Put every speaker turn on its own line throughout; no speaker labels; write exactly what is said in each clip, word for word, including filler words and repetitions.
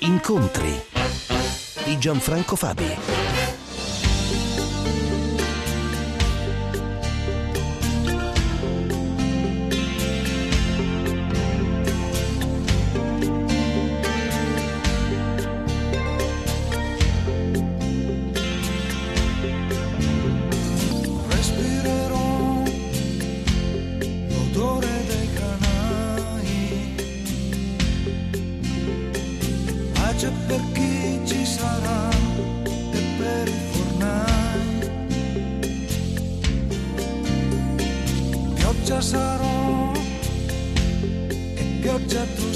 Incontri di Gianfranco Fabi.
C'è per chi ci sarà e per i fornai. Pioggia sarò e pioggia tu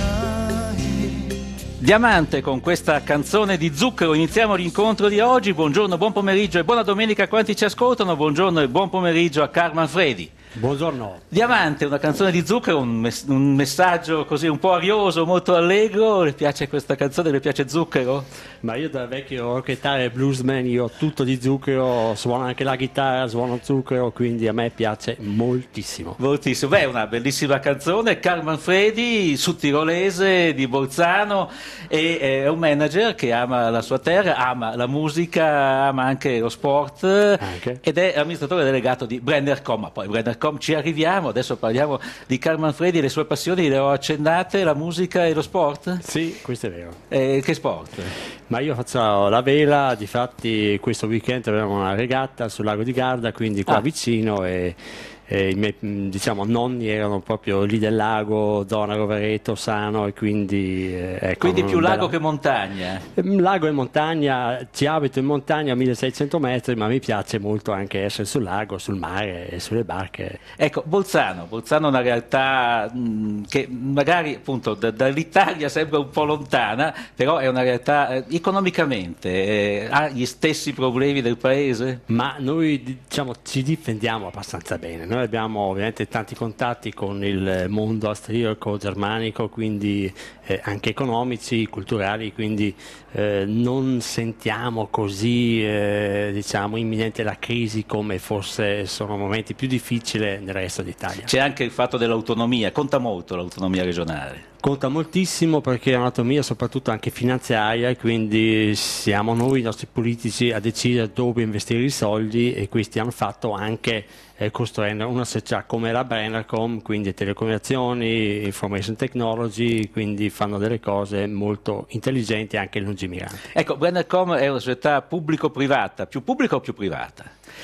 sarai.
Diamante con questa canzone di Zucchero. Iniziamo l'incontro di oggi. Buongiorno, buon pomeriggio e buona domenica a quanti ci ascoltano. Buongiorno e buon pomeriggio a Carl Manfredi.
Buongiorno.
Diamante, una canzone di Zucchero, un, mess- un messaggio così un po' arioso, molto allegro. Le piace questa canzone? Le piace Zucchero?
Ma io da vecchio rockettare e bluesman, io ho tutto di Zucchero, suono anche la chitarra, suono Zucchero, quindi a me piace moltissimo.
Moltissimo. Beh, è una bellissima canzone. Carl Manfredi, sudtirolese di Bolzano, e è un manager che ama la sua terra, ama la musica, ama anche lo sport,
Anche.
ed è amministratore delegato di Brennercom. Ma poi Brennercom ci arriviamo, adesso parliamo di Carl Manfredi e le sue passioni, le ho accennate, la musica e lo sport?
Sì, questo è vero.
Eh, che sport?
Ma io faccio la vela, difatti questo weekend avevamo una regatta sul lago di Garda, quindi qua
Ah.
vicino, e, e i miei diciamo, nonni erano proprio lì del lago, zona Rovereto, Sano, e quindi... Eh, ecco,
Quindi più
bella-
lago che montagna.
Lago e montagna, ci abito in montagna a milleseicento metri, ma mi piace molto anche essere sul lago, sul mare e sulle barche.
Ecco, Bolzano, Bolzano è una realtà mh, che magari appunto da- dall'Italia sembra un po' lontana, però è una realtà eh, economicamente eh, ha gli stessi problemi del paese?
Ma noi diciamo ci difendiamo abbastanza bene. Noi abbiamo ovviamente tanti contatti con il mondo austriaco, germanico, quindi eh, anche economici, culturali, quindi eh, non sentiamo così eh, diciamo imminente la crisi come forse sono momenti più difficili nel resto d'Italia.
C'è anche il fatto dell'autonomia, conta molto l'autonomia regionale.
Conta moltissimo perché è un'autonomia soprattutto anche finanziaria, e quindi siamo noi, i nostri politici, a decidere dove investire i soldi, e questi hanno fatto anche eh, costruendo una società come la Brennercom, quindi telecomunicazioni, information technology, quindi fanno delle cose molto intelligenti e anche lungimiranti.
Ecco, Brennercom è una società pubblico-privata, più pubblica o più privata?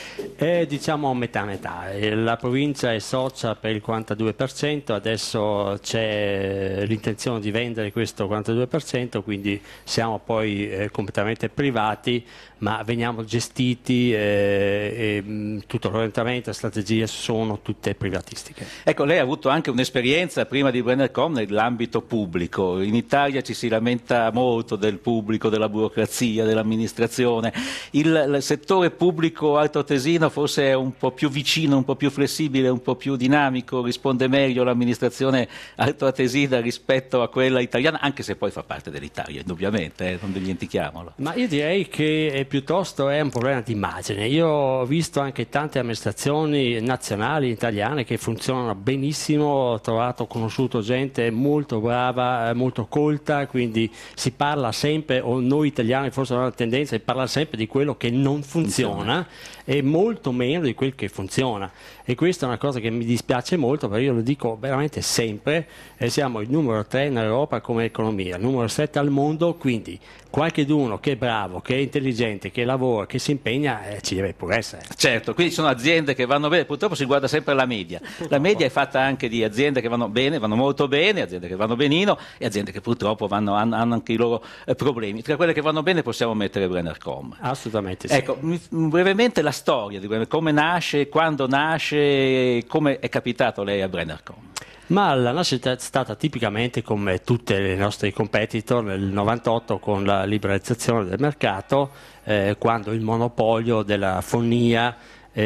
È diciamo metà metà. Eh, La provincia è socia per il quarantadue per cento, adesso c'è l'intenzione di vendere questo quarantadue per cento, quindi siamo poi eh, completamente privati, ma veniamo gestiti eh, e mh, tutto l'orientamento e le strategie sono tutte privatistiche.
Ecco, lei ha avuto anche un'esperienza prima di Brennercom nell'ambito pubblico. In Italia ci si lamenta molto del pubblico, della burocrazia, dell'amministrazione. Il, il settore pubblico altoatesino forse è un po' più vicino, un po' più flessibile, un po' più dinamico, risponde meglio all'amministrazione altoatesina rispetto a quella italiana, anche se poi fa parte dell'Italia, indubbiamente, eh, non dimentichiamolo.
Ma io direi che è piuttosto è un problema di immagine. Io ho visto anche tante amministrazioni nazionali italiane che funzionano benissimo, ho trovato, ho conosciuto gente molto brava, eh, molto colta, quindi si parla sempre, o noi italiani forse abbiamo la tendenza di parlare sempre di quello che non funziona, e molto meno di quel che funziona, e questa è una cosa che mi dispiace molto, perché io lo dico veramente sempre, eh, siamo il numero tre in Europa come economia, il numero sette al mondo, quindi qualcheduno che è bravo, che è intelligente, che lavora, che si impegna, eh, ci deve pure essere.
Certo, quindi ci sono aziende che vanno bene, purtroppo si guarda sempre la media. La media è fatta anche di aziende che vanno bene, vanno molto bene, aziende che vanno benino, e aziende che purtroppo vanno, hanno, hanno anche i loro eh, problemi. Tra quelle che vanno bene possiamo mettere Brennercom.
Assolutamente sì.
Ecco, mi- brevemente la storia di Brennercom, come nasce, quando nasce, come è capitato lei a Brennercom?
Ma la nascita è stata tipicamente come tutte le nostre competitor nel novantotto, con la liberalizzazione del mercato, eh, quando il monopolio della fonnia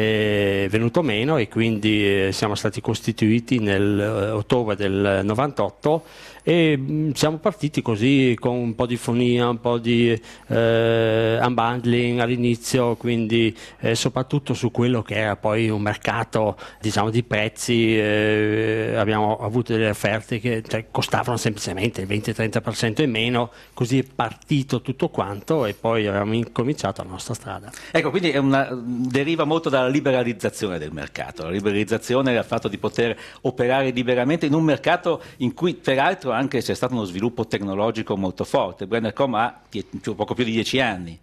è venuto meno, e quindi eh, siamo stati costituiti nell'ottobre del novantotto, e mh, siamo partiti così con un po' di fonia, un po' di eh, unbundling all'inizio, quindi eh, soprattutto su quello che era poi un mercato, diciamo, di prezzi. Eh, abbiamo avuto delle offerte che cioè, costavano semplicemente il venti trenta per cento in meno, così è partito tutto quanto e poi abbiamo incominciato la nostra strada.
Ecco, quindi è una, deriva molto dalla liberalizzazione del mercato, la liberalizzazione ha fatto di poter operare liberamente in un mercato in cui peraltro anche c'è stato uno sviluppo tecnologico molto forte. Brennercom ha poco più di dieci anni.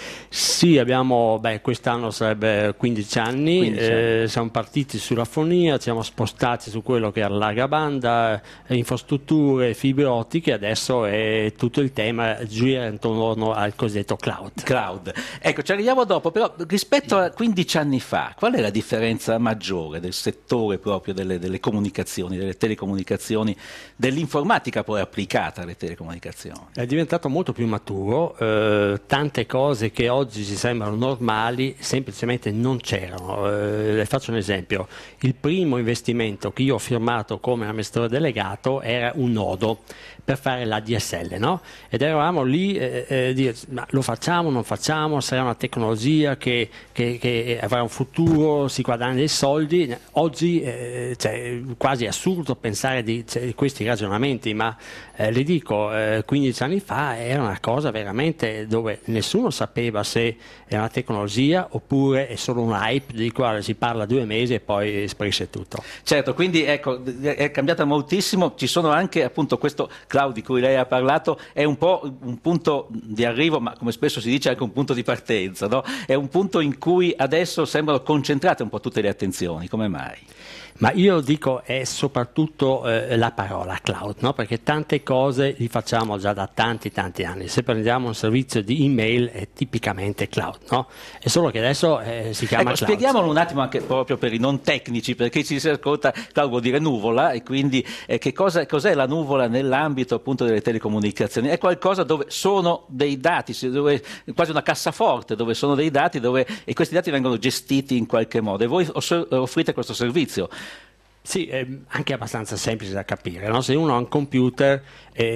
Sì, abbiamo, beh, quest'anno sarebbe quindici anni,
quindici anni.
Eh, siamo partiti sulla fonia, ci siamo spostati su quello che era larga banda, eh, infrastrutture, fibre ottiche, adesso è tutto il tema gira intorno al cosiddetto cloud.
Cloud. Ecco, ci arriviamo dopo, però rispetto a quindici anni fa, qual è la differenza maggiore del settore proprio delle, delle comunicazioni, delle telecomunicazioni, dell'informatica poi applicata alle telecomunicazioni?
È diventato molto più maturo, eh, tante cose che oggi ci sembrano normali semplicemente non c'erano. Eh, le faccio un esempio: il primo investimento che io ho firmato come amministratore delegato era un nodo per fare l'A D S L, no? Ed eravamo lì eh, eh, dire, ma lo facciamo, non facciamo, sarà una tecnologia che, che, che avrà un futuro, si guadagna dei soldi. Oggi eh, cioè, quasi è assurdo pensare di cioè, questi ragionamenti, ma eh, le dico, eh, quindici anni fa era una cosa veramente dove nessuno sapeva se è una tecnologia oppure è solo un hype di quale si parla due mesi e poi sparisce tutto.
Certo, quindi ecco, è cambiata moltissimo, ci sono anche appunto questo cloud di cui lei ha parlato, è un po' un punto di arrivo, ma come spesso si dice anche un punto di partenza, no? È un punto in cui adesso sembrano concentrate un po' tutte le attenzioni, come mai?
Ma io dico è soprattutto eh, la parola cloud, no? Perché tante cose li facciamo già da tanti tanti anni. Se prendiamo un servizio di email è tipicamente cloud, no? È solo che adesso eh, si chiama
ecco,
cloud.
Spieghiamolo un attimo anche proprio per i non tecnici, perché ci si ascolta, cloud vuol dire nuvola, e quindi eh, che cosa, cos'è la nuvola nell'ambito appunto delle telecomunicazioni? È qualcosa dove sono dei dati, dove, quasi una cassaforte dove sono dei dati dove, e questi dati vengono gestiti in qualche modo, e voi offrite questo servizio.
Sì, è anche abbastanza semplice da capire, no? Se uno ha un computer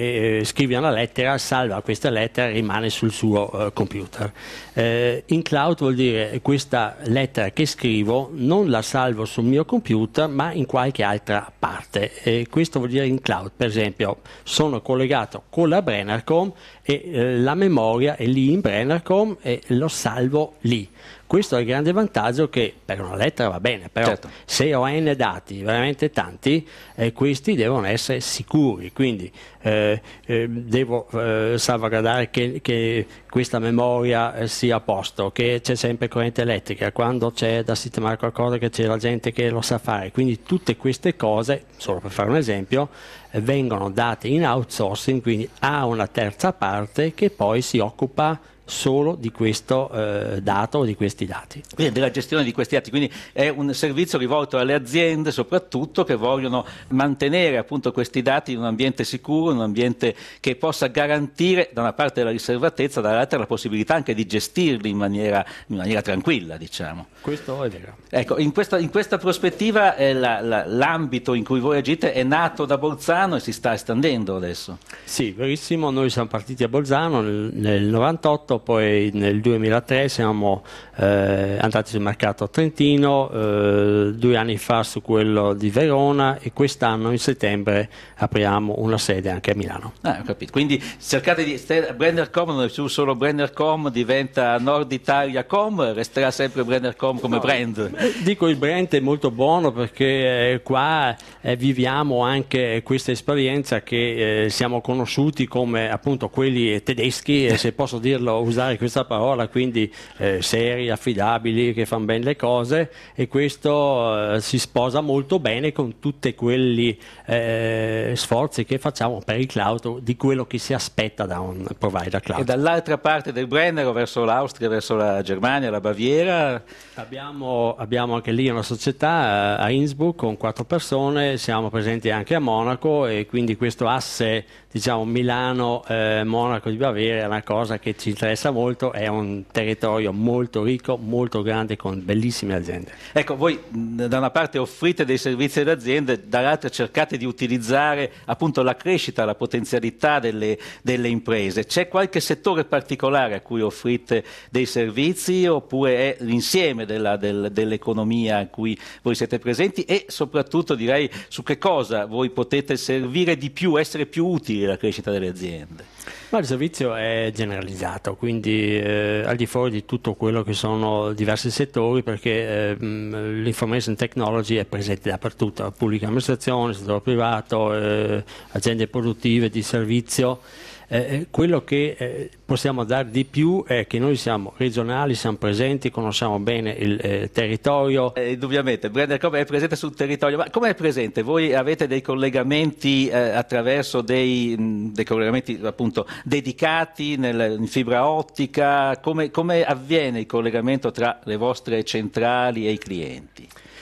e scrive una lettera, salva questa lettera e rimane sul suo uh, computer. Eh, in cloud vuol dire questa lettera che scrivo non la salvo sul mio computer ma in qualche altra parte. E questo vuol dire in cloud, per esempio, sono collegato con la Brennercom e eh, la memoria è lì in Brennercom e lo salvo lì. Questo è il grande vantaggio che per una lettera va bene, però
certo.
Se ho n dati, veramente tanti, eh, questi devono essere sicuri, quindi eh, eh, devo eh, salvaguardare che, che questa memoria eh, sia a posto, che c'è sempre corrente elettrica, quando c'è da sistemare qualcosa che c'è la gente che lo sa fare, quindi tutte queste cose, solo per fare un esempio, eh, vengono date in outsourcing, quindi a una terza parte che poi si occupa solo di questo eh, dato o di questi dati.
Quindi della gestione di questi dati, quindi è un servizio rivolto alle aziende soprattutto che vogliono mantenere appunto questi dati in un ambiente sicuro, in un ambiente che possa garantire da una parte la riservatezza, dall'altra la possibilità anche di gestirli in maniera, in maniera tranquilla, diciamo.
Questo è vero.
Ecco, in questa, in questa prospettiva eh, la, la, l'ambito in cui voi agite è nato da Bolzano e si sta estendendo adesso.
Sì, verissimo, noi siamo partiti a Bolzano nel, nel novantotto, poi nel duemilatré siamo eh, andati sul mercato trentino, eh, due anni fa su quello di Verona e quest'anno in settembre apriamo una sede anche a Milano.
Ah, ho capito. Quindi cercate di... Brennercom non è più solo Brennercom, diventa Nord Italia Com, resterà sempre Brennercom come no, brand?
Dico il brand è molto buono perché eh, qua eh, viviamo anche questa esperienza che eh, siamo conosciuti come appunto quelli tedeschi, e se posso dirlo usare questa parola, quindi eh, seri, affidabili, che fanno bene le cose, e questo eh, si sposa molto bene con tutti quelli eh, sforzi che facciamo per il cloud, di quello che si aspetta da un provider cloud.
E dall'altra parte del Brennero, verso l'Austria, verso la Germania, la Baviera?
Abbiamo, abbiamo anche lì una società a Innsbruck con quattro persone, siamo presenti anche a Monaco, e quindi questo asse, diciamo, Milano, eh, Monaco di Baviera è una cosa che ci interessa interessa molto, è un territorio molto ricco, molto grande, con bellissime aziende.
Ecco, voi da una parte offrite dei servizi alle aziende, dall'altra cercate di utilizzare appunto la crescita, la potenzialità delle, delle imprese. C'è qualche settore particolare a cui offrite dei servizi, oppure è l'insieme della, del, dell'economia a cui voi siete presenti, e soprattutto direi su che cosa voi potete servire di più, essere più utili alla crescita delle aziende?
Ma il servizio è generalizzato, quindi eh, al di fuori di tutto quello che sono diversi settori, perché eh, l'information technology è presente dappertutto, pubblica amministrazione, settore privato, eh, aziende produttive di servizio. Eh, quello che eh, possiamo dare di più è che noi siamo regionali, siamo presenti, conosciamo bene il eh, territorio.
Eh, indubbiamente, Brenner Com è presente sul territorio, ma come è presente? Voi avete dei collegamenti eh, attraverso dei, mh, dei collegamenti appunto dedicati nel, in fibra ottica? Come, come avviene il collegamento tra le vostre centrali e i clienti?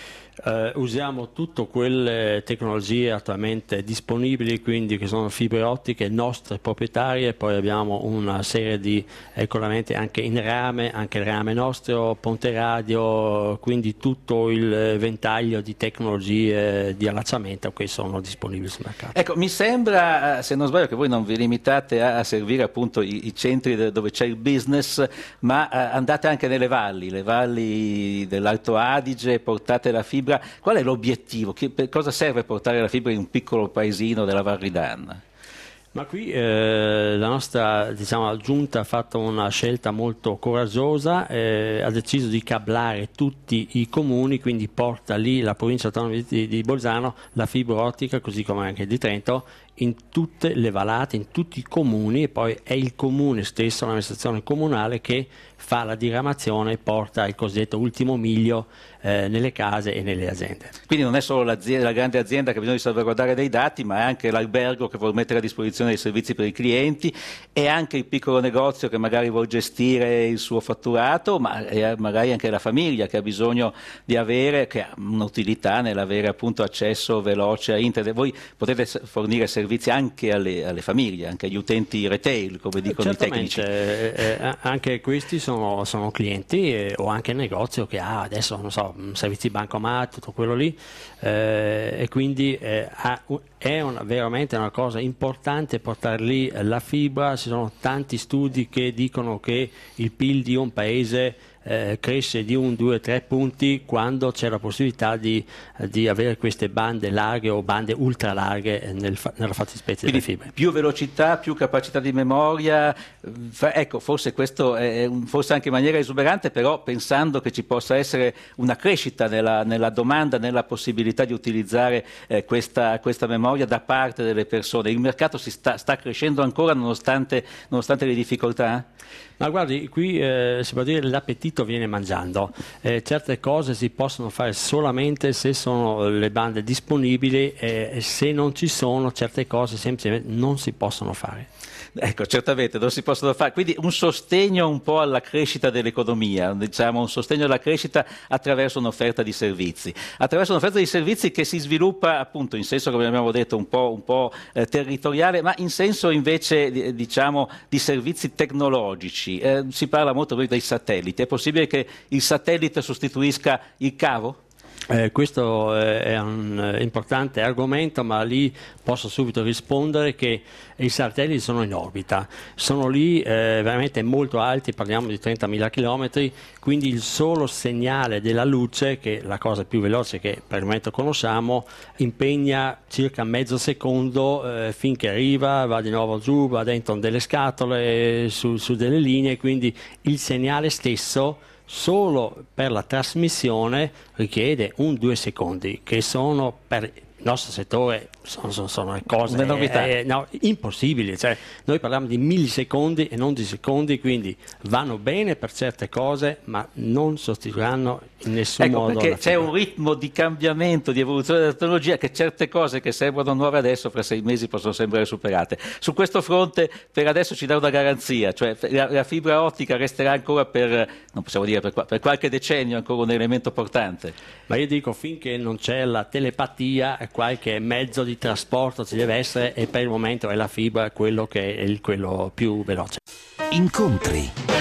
Uh, usiamo tutte quelle tecnologie attualmente disponibili, quindi che sono fibre ottiche nostre proprietarie, poi abbiamo una serie di eh, collegamenti anche in rame, anche il rame nostro, ponte radio, quindi tutto il ventaglio di tecnologie di allacciamento che sono disponibili sul mercato.
Ecco, mi sembra, se non sbaglio, che voi non vi limitate a, a servire appunto i, i centri dove c'è il business, ma uh, andate anche nelle valli, le valli dell'Alto Adige, portate la fibra. Qual è l'obiettivo? Che, per cosa serve portare la fibra in un piccolo paesino della Val Ridanna?
Ma qui eh, la nostra diciamo, giunta ha fatto una scelta molto coraggiosa, eh, ha deciso di cablare tutti i comuni, quindi porta lì la provincia autonoma di, di Bolzano la fibra ottica, così come anche di Trento, in tutte le vallate, in tutti i comuni, e poi è il comune stesso, l'amministrazione comunale, che fa la diramazione e porta il cosiddetto ultimo miglio eh, nelle case e nelle aziende.
Quindi non è solo la grande azienda che ha bisogno di salvaguardare dei dati, ma è anche l'albergo che vuole mettere a disposizione dei servizi per i clienti, e anche il piccolo negozio che magari vuole gestire il suo fatturato, ma magari anche la famiglia che ha bisogno di avere, che ha un'utilità nell'avere appunto accesso veloce a internet. Voi potete fornire servizi anche alle, alle famiglie, anche agli utenti retail, come dicono
Certamente,
i tecnici.
Eh, eh, anche questi sono, sono clienti, eh, o anche il negozio che ha adesso, non so, servizi bancomat, tutto quello lì, eh, e quindi eh, ha, è una, veramente una cosa importante portare lì la fibra. Ci sono tanti studi che dicono che il P I L di un paese Eh, cresce di un, due, tre punti quando c'è la possibilità di, di avere queste bande larghe o bande ultra larghe nel, nella fattispecie delle fibre.
Più velocità, più capacità di memoria, fa, ecco, forse questo è un, forse anche in maniera esuberante, però pensando che ci possa essere una crescita nella, nella domanda, nella possibilità di utilizzare eh, questa, questa memoria da parte delle persone. Il mercato si sta, sta crescendo ancora nonostante, nonostante le difficoltà?
Ma guardi, qui eh, si può dire l'appetito viene mangiando, eh, certe cose si possono fare solamente se sono le bande disponibili, e eh, se non ci sono certe cose semplicemente non si possono fare.
Ecco, certamente non si possono fare, quindi un sostegno un po' alla crescita dell'economia, diciamo un sostegno alla crescita attraverso un'offerta di servizi, attraverso un'offerta di servizi che si sviluppa appunto in senso, come abbiamo detto, un po', un po' eh, territoriale, ma in senso invece diciamo di servizi tecnologici. Eh, si parla molto dei satelliti, è possibile che il satellite sostituisca il cavo?
Eh, questo è un importante argomento, ma lì posso subito rispondere che i satelliti sono in orbita, sono lì eh, veramente molto alti, parliamo di trentamila chilometri, quindi il solo segnale della luce, che è la cosa più veloce che per il momento conosciamo, impegna circa mezzo secondo eh, finché arriva, va di nuovo giù, va dentro delle scatole, su, su delle linee, quindi il segnale stesso solo per la trasmissione richiede un due secondi, che sono per il nostro settore sono, sono, sono cose eh, no, impossibili, cioè, noi parliamo di millisecondi e non di secondi, quindi vanno bene per certe cose ma non sostituiranno in nessun
ecco,
modo
perché
la
c'è
fibra.
un ritmo di cambiamento, di evoluzione della tecnologia, che certe cose che sembrano nuove adesso fra sei mesi possono sembrare superate. Su questo fronte per adesso ci dà una garanzia, cioè la, la fibra ottica resterà ancora per, non possiamo dire per, per qualche decennio ancora un elemento portante.
Ma io dico, finché non c'è la telepatia, qualche mezzo di trasporto ci deve essere, e per il momento è la fibra quello che è il, quello più veloce.
Incontri.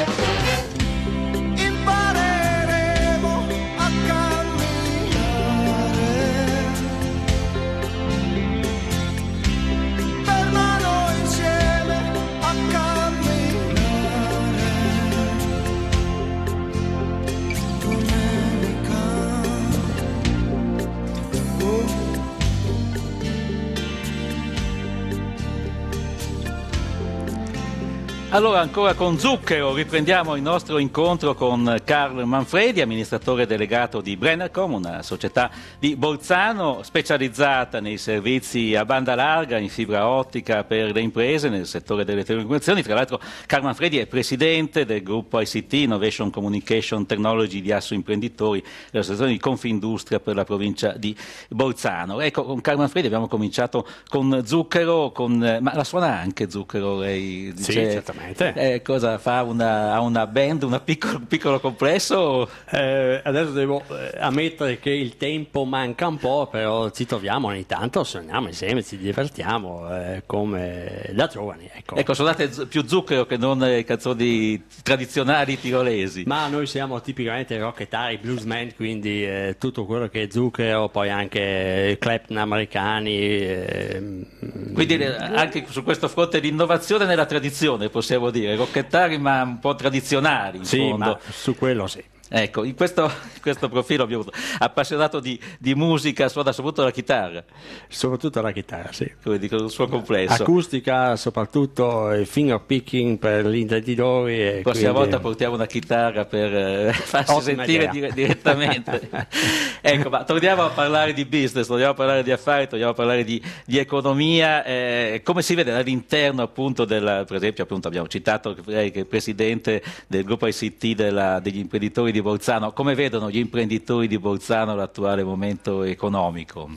Allora, ancora con Zucchero, riprendiamo il nostro incontro con Carl Manfredi, amministratore delegato di Brennercom, una società di Bolzano specializzata nei servizi a banda larga, in fibra ottica per le imprese, nel settore delle telecomunicazioni. Tra l'altro Carl Manfredi è presidente del gruppo I C T, Innovation Communication Technology di Asso Imprenditori, dell'associazione di Confindustria per la provincia di Bolzano. Ecco, con Carl Manfredi abbiamo cominciato con Zucchero, con, ma la suona anche Zucchero, lei dice?
Sì, certamente.
Eh, cosa fa? Una, ha una band, un piccolo, piccolo complesso?
Eh, adesso devo eh, ammettere che il tempo manca un po', però ci troviamo ogni tanto, suoniamo insieme, ci divertiamo eh, come da giovani. Ecco,
ecco, suonate z- più Zucchero che non eh, canzoni tradizionali tirolesi.
Ma noi siamo tipicamente rockettari, bluesmen, quindi eh, tutto quello che è Zucchero, poi anche Clapton americani. Eh,
quindi eh, anche su questo fronte di innovazione nella tradizione, possiamo dire, rockettari ma un po' tradizionali in
sì,
fondo.
Ma su quello sì.
Ecco, in questo, in questo profilo abbiamo avuto appassionato di, di musica, suona soprattutto la chitarra.
Soprattutto la chitarra, sì.
Come dico, il suo complesso.
Acustica, soprattutto il finger picking per gli intenditori.
La prossima
quindi...
volta portiamo una chitarra per eh, farsi
Ottima
sentire dire, direttamente. Ecco, ma torniamo a parlare di business, torniamo a parlare di affari, torniamo a parlare di, di economia. Eh, come si vede all'interno appunto del, per esempio appunto abbiamo citato lei che è presidente del gruppo I C T della, degli imprenditori di Bolzano, come vedono gli imprenditori di Bolzano l'attuale momento economico?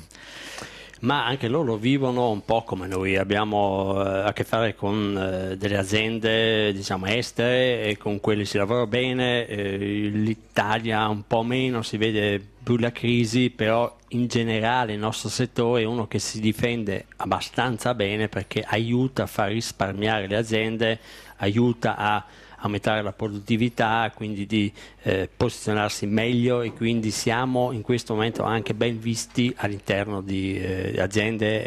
Ma anche loro vivono un po' come noi, abbiamo eh, a che fare con eh, delle aziende diciamo estere e con quelle si lavora bene, eh, l'Italia un po' meno, si vede più la crisi, però in generale il nostro settore è uno che si difende abbastanza bene perché aiuta a far risparmiare le aziende, aiuta a aumentare la produttività, quindi di eh, posizionarsi meglio, e quindi siamo in questo momento anche ben visti all'interno di eh, aziende,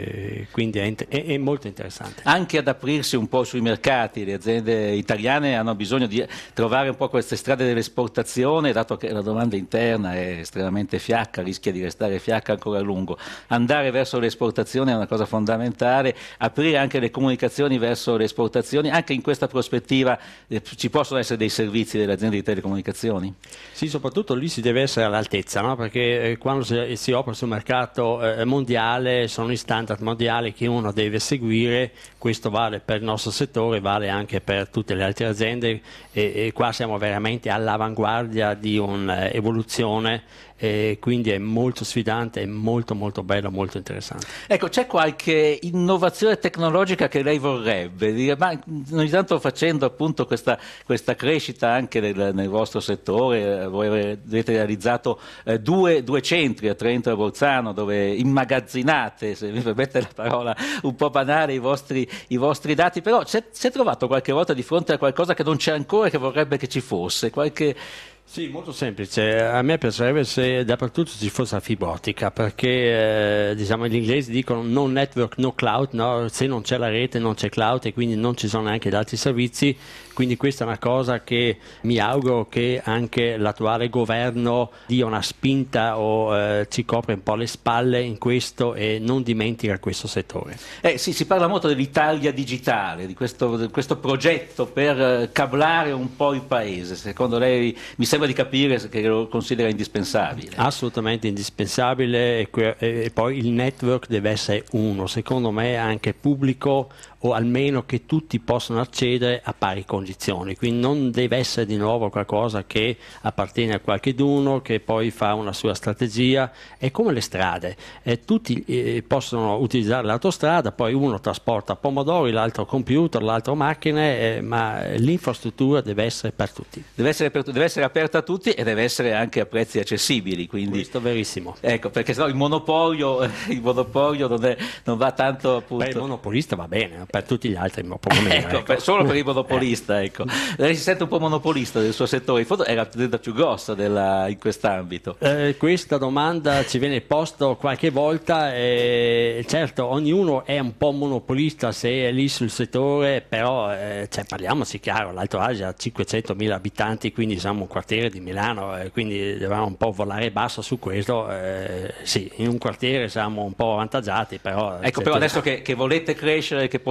e quindi è, inter- è, è molto interessante.
Anche ad aprirsi un po' sui mercati, le aziende italiane hanno bisogno di trovare un po' queste strade dell'esportazione, dato che la domanda interna è estremamente fiacca, rischia di restare fiacca ancora a lungo. Andare verso l'esportazione è una cosa fondamentale, aprire anche le comunicazioni verso le esportazioni, anche in questa prospettiva eh, ci possono essere dei servizi delle aziende di telecomunicazioni?
Sì, soprattutto lì si deve essere all'altezza, no? Perché eh, quando si, si opera sul mercato eh, mondiale sono i standard mondiali che uno deve seguire, questo vale per il nostro settore, vale anche per tutte le altre aziende, e, e qua siamo veramente all'avanguardia di un'evoluzione, e quindi è molto sfidante, è molto molto bello, molto interessante.
Ecco, c'è qualche innovazione tecnologica che lei vorrebbe dire, ma ogni tanto facendo appunto questa, questa crescita anche nel, nel vostro settore, voi avete realizzato eh, due, due centri a Trento e a Bolzano dove immagazzinate, se mi permette la parola un po' banale, i vostri, i vostri dati, però si è trovato qualche volta di fronte a qualcosa che non c'è ancora e che vorrebbe che ci fosse? Qualche...
Sì, molto semplice. A me piacerebbe se dappertutto ci fosse la fibra ottica, perché eh, diciamo gli inglesi dicono no network, no cloud, no? Se non c'è la rete non c'è cloud e quindi non ci sono neanche altri servizi, quindi questa è una cosa che mi auguro che anche l'attuale governo dia una spinta o eh, ci copre un po' le spalle in questo e non dimentica questo settore.
Eh, sì, si parla molto dell'Italia digitale, di questo, di questo progetto per eh, cablare un po' il paese. Secondo lei mi sembra di capire che lo considera indispensabile?
Assolutamente indispensabile, e, que- e poi il network deve essere uno, secondo me anche pubblico, o almeno che tutti possano accedere a pari condizioni, quindi non deve essere di nuovo qualcosa che appartiene a qualcheduno che poi fa una sua strategia. È come le strade, eh, tutti eh, possono utilizzare l'autostrada, poi uno trasporta pomodori, l'altro computer, l'altro macchine, eh, ma l'infrastruttura deve essere per tutti. Deve essere,
per, deve essere aperta a tutti e deve essere anche a prezzi accessibili, quindi...
Questo è verissimo.
Ecco, perché sennò il monopolio, il monopolio non, è, non va tanto appunto...
Beh, il monopolista va bene, per tutti gli altri un po' meno.
Ecco,
ecco.
per, solo per il monopolista, ecco. Lei si sente un po' monopolista del suo settore, in fondo è l'azienda più grossa della, in quest'ambito.
Eh, questa domanda ci viene posta qualche volta, e certo ognuno è un po' monopolista se è lì sul settore, però eh, cioè, parliamoci chiaro, l'Alto Adige ha cinquecentomila abitanti, quindi siamo un quartiere di Milano, eh, quindi dobbiamo un po' volare basso su questo, eh, sì, in un quartiere siamo un po' avvantaggiati, però...
Ecco, però adesso che, che volete crescere, che potete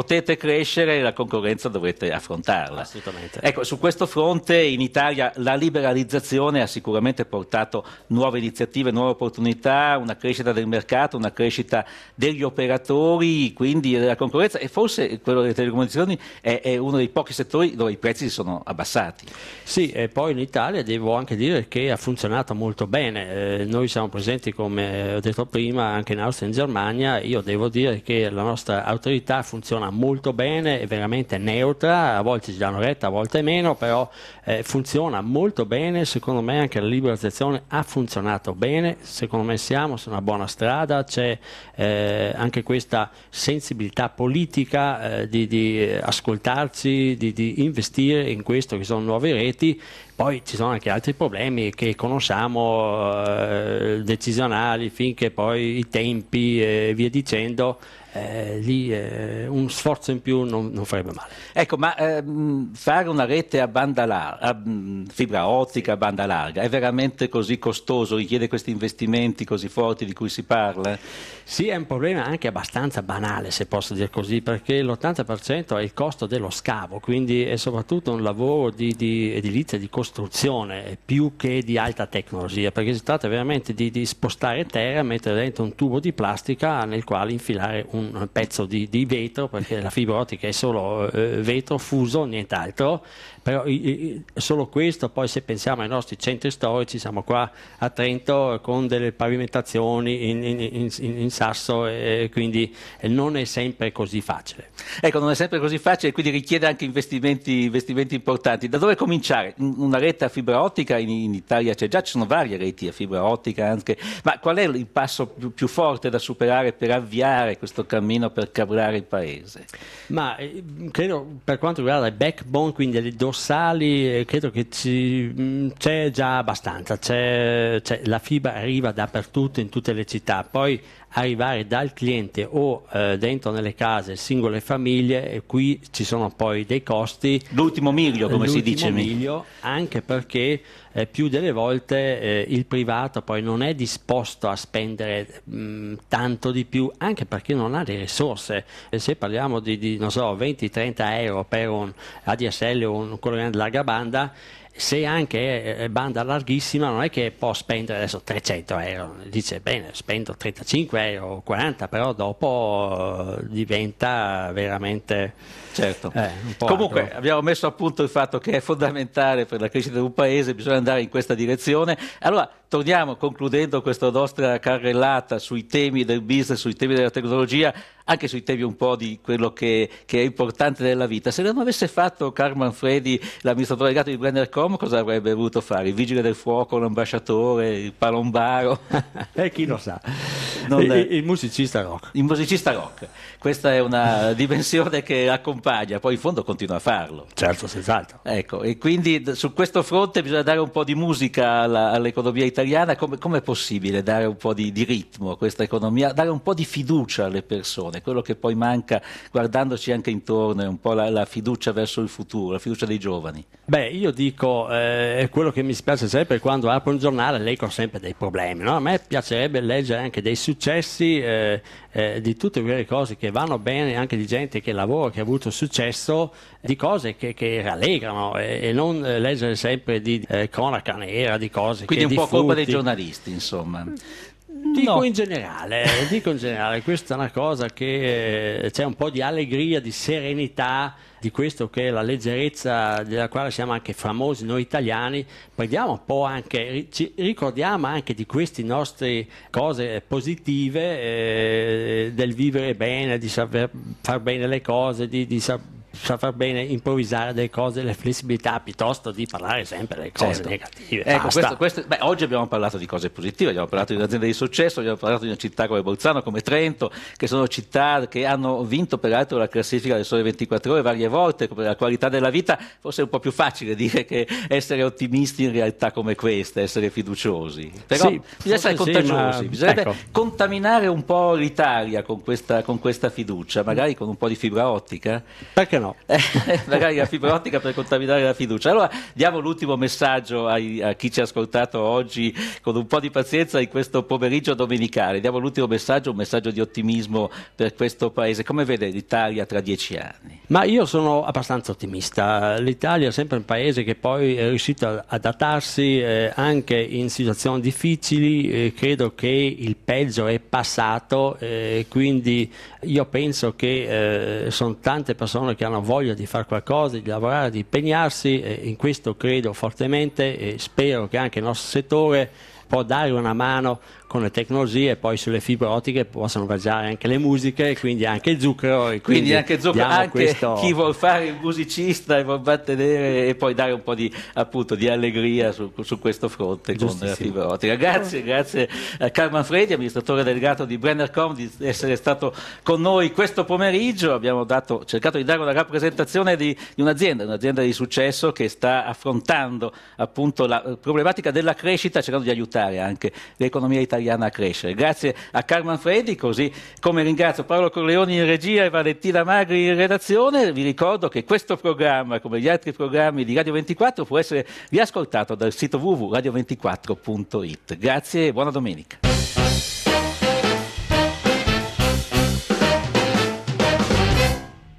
potete crescere, la concorrenza dovrete affrontarla.
Assolutamente.
Ecco, su questo fronte in Italia la liberalizzazione ha sicuramente portato nuove iniziative, nuove opportunità, una crescita del mercato, una crescita degli operatori, quindi della concorrenza, e forse quello delle telecomunicazioni è, è uno dei pochi settori dove i prezzi si sono abbassati.
Sì, e poi in Italia devo anche dire che ha funzionato molto bene. Eh, noi siamo presenti, come ho detto prima, anche in Austria e in Germania. Io devo dire che la nostra autorità funziona molto bene, è veramente neutra, a volte ci danno retta, a volte meno, però eh, funziona molto bene. Secondo me anche la liberalizzazione ha funzionato bene, secondo me siamo su una buona strada, c'è eh, anche questa sensibilità politica eh, di, di ascoltarci, di, di investire in questo che sono nuove reti. Poi ci sono anche altri problemi che conosciamo, eh, decisionali, finché poi i tempi e via dicendo, eh, lì eh, un sforzo in più non, non farebbe male.
Ecco, ma ehm, fare una rete a banda larga, a mh, fibra ottica a banda larga, è veramente così costoso? Richiede questi investimenti così forti di cui si parla?
Sì, è un problema anche abbastanza banale, se posso dire così, perché l'ottanta per cento è il costo dello scavo, quindi è soprattutto un lavoro di, di edilizia, di costruzione, più che di alta tecnologia, perché si tratta veramente di, di spostare terra, mettere dentro un tubo di plastica nel quale infilare un pezzo di, di vetro, perché la fibra ottica è solo eh, vetro fuso, nient'altro. Però i, i, solo questo. Poi se pensiamo ai nostri centri storici, siamo qua a Trento con delle pavimentazioni in, in, in, in sasso, e quindi non è sempre così facile.
Ecco, non è sempre così facile, quindi richiede anche investimenti, investimenti importanti. Da dove cominciare? Una rete a fibra ottica in, in Italia c'è già, ci sono varie reti a fibra ottica anche, ma qual è il passo più, più forte da superare per avviare questo cammino per cablare il paese?
Ma eh, credo, per quanto riguarda il backbone, quindi le dorsali, eh, credo che ci, mh, c'è già abbastanza, c'è, c'è, la fibra arriva dappertutto, in tutte le città. Poi arrivare dal cliente o eh, dentro nelle case, singole famiglie, e qui ci sono poi dei costi.
L'ultimo miglio, come si dice.
L'ultimo miglio, anche perché eh, più delle volte eh, il privato poi non è disposto a spendere mh, tanto di più, anche perché non ha le risorse. E se parliamo di, di non so, venti trenta euro per un A D S L o un collegamento di larga banda, se anche è banda larghissima, non è che può spendere adesso trecento euro, dice bene, spendo trentacinque euro o quaranta, però dopo diventa veramente
certo.
eh, un po'
Comunque
altro.
abbiamo messo a punto il fatto che è fondamentale per la crescita di un paese, bisogna andare in questa direzione. Allora torniamo, concludendo questa nostra carrellata sui temi del business, sui temi della tecnologia, anche sui temi un po' di quello che, che è importante nella vita. Se non avesse fatto Carl Manfredi l'amministratore delegato di Brennercom, cosa avrebbe voluto fare? Il vigile del fuoco, l'ambasciatore, il palombaro?
E chi lo sa,
Non
il,
è...
il musicista rock.
Il musicista rock, questa è una dimensione che accompagna, poi in fondo continua a farlo.
Certo, senz'altro.
Ecco, e quindi d- su questo fronte bisogna dare un po' di musica alla, all'economia italiana. Come è possibile dare un po' di, di ritmo a questa economia, dare un po' di fiducia alle persone? Quello che poi manca, guardandoci anche intorno, è un po' la, la fiducia verso il futuro, la fiducia dei giovani.
Beh, io dico, eh, è quello che mi spiace sempre quando apro un giornale, leggo sempre dei problemi, no? A me piacerebbe leggere anche dei successi, eh, eh, di tutte quelle cose che vanno bene, anche di gente che lavora, che ha avuto successo, di cose che, che rallegrano, e, e non eh, leggere sempre di eh, cronaca nera, di cose
Quindi
che
un po'
di furti.
colpa dei giornalisti, insomma.
Dico,
No.
in generale, dico in generale, questa è una cosa che eh, c'è un po' di allegria, di serenità, di questo che è la leggerezza della quale siamo anche famosi noi italiani. Prendiamo un po' anche, ci ricordiamo anche di queste nostre cose positive, eh, del vivere bene, di saper far bene le cose, di, di saper far bene improvvisare delle cose, le flessibilità, piuttosto di parlare sempre delle cose
Certo.
negative.
Ecco,
Basta.
questo, questo, beh, oggi abbiamo parlato di cose positive, abbiamo parlato di un'azienda di successo, abbiamo parlato di una città come Bolzano, come Trento, che sono città che hanno vinto peraltro la classifica del Sole ventiquattro Ore varie volte per la qualità della vita. Forse è un po' più facile dire che essere ottimisti in realtà come questa, essere fiduciosi. Però
Sì,
bisogna essere
forse sì,
contagiosi,
ma-
bisognerebbe
ecco.
contaminare un po' l'Italia con questa, con questa fiducia, magari con un po' di fibra ottica.
Perché no? no.
Eh, magari la fibra ottica per contaminare la fiducia. Allora diamo l'ultimo messaggio ai, a chi ci ha ascoltato oggi con un po' di pazienza in questo pomeriggio domenicale. Diamo l'ultimo messaggio, un messaggio di ottimismo per questo paese. Come vede l'Italia tra dieci anni?
Ma io sono abbastanza ottimista. L'Italia è sempre un paese che poi è riuscito ad adattarsi eh, anche in situazioni difficili. Eh, credo che il peggio è passato, eh, quindi io penso che eh, sono tante persone che hanno voglia di fare qualcosa, di lavorare, di impegnarsi, e in questo credo fortemente e spero che anche il nostro settore può dare una mano con le tecnologie, e poi sulle fibre ottiche possono viaggiare anche le musiche, quindi anche il zucchero. E quindi,
quindi anche zucchero, anche
questo...
chi vuol fare il musicista e vuol mantenere e poi dare un po' di, appunto, di allegria su, su questo fronte con la fibra ottica. Grazie, grazie a Carl Manfredi, amministratore delegato di Brennercom, di essere stato con noi questo pomeriggio. Abbiamo dato, cercato di dare una rappresentazione di, di un'azienda, un'azienda di successo che sta affrontando appunto la problematica della crescita, cercando di aiutare anche l'economia italiana a crescere. Grazie a Carl Manfredi, così come ringrazio Paolo Corleoni in regia e Valentina Magri in redazione. Vi ricordo che questo programma, come gli altri programmi di Radio ventiquattro, può essere riascoltato dal sito w w w punto radio ventiquattro punto it. Grazie e buona domenica.